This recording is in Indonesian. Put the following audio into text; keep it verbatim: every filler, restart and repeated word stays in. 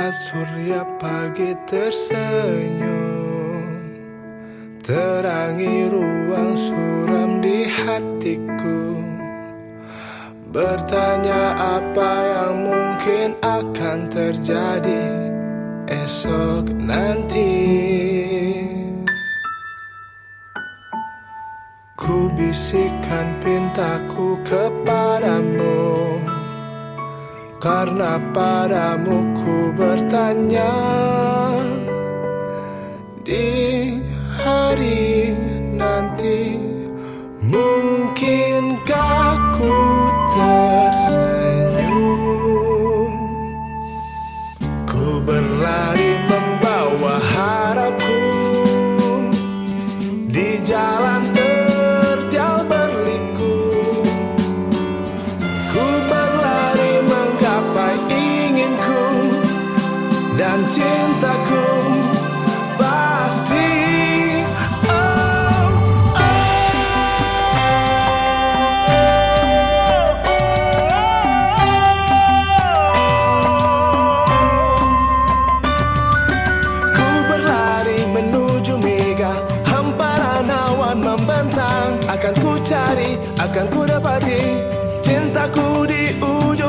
saat surya pagi tersenyum, terangi ruang suram di hatiku, bertanya apa yang mungkin akan terjadi esok nanti. Ku bisikan pintaku kepadamu, karena padamu ku bertanya, di hari nanti mungkinkah ku tersenyum. Ku berlari membawa harapku di jalan terjal berliku. Ku berlari menggapai inginku, dan cintaku pasti. Akan ku cari, akan ku dapati cintaku di ujung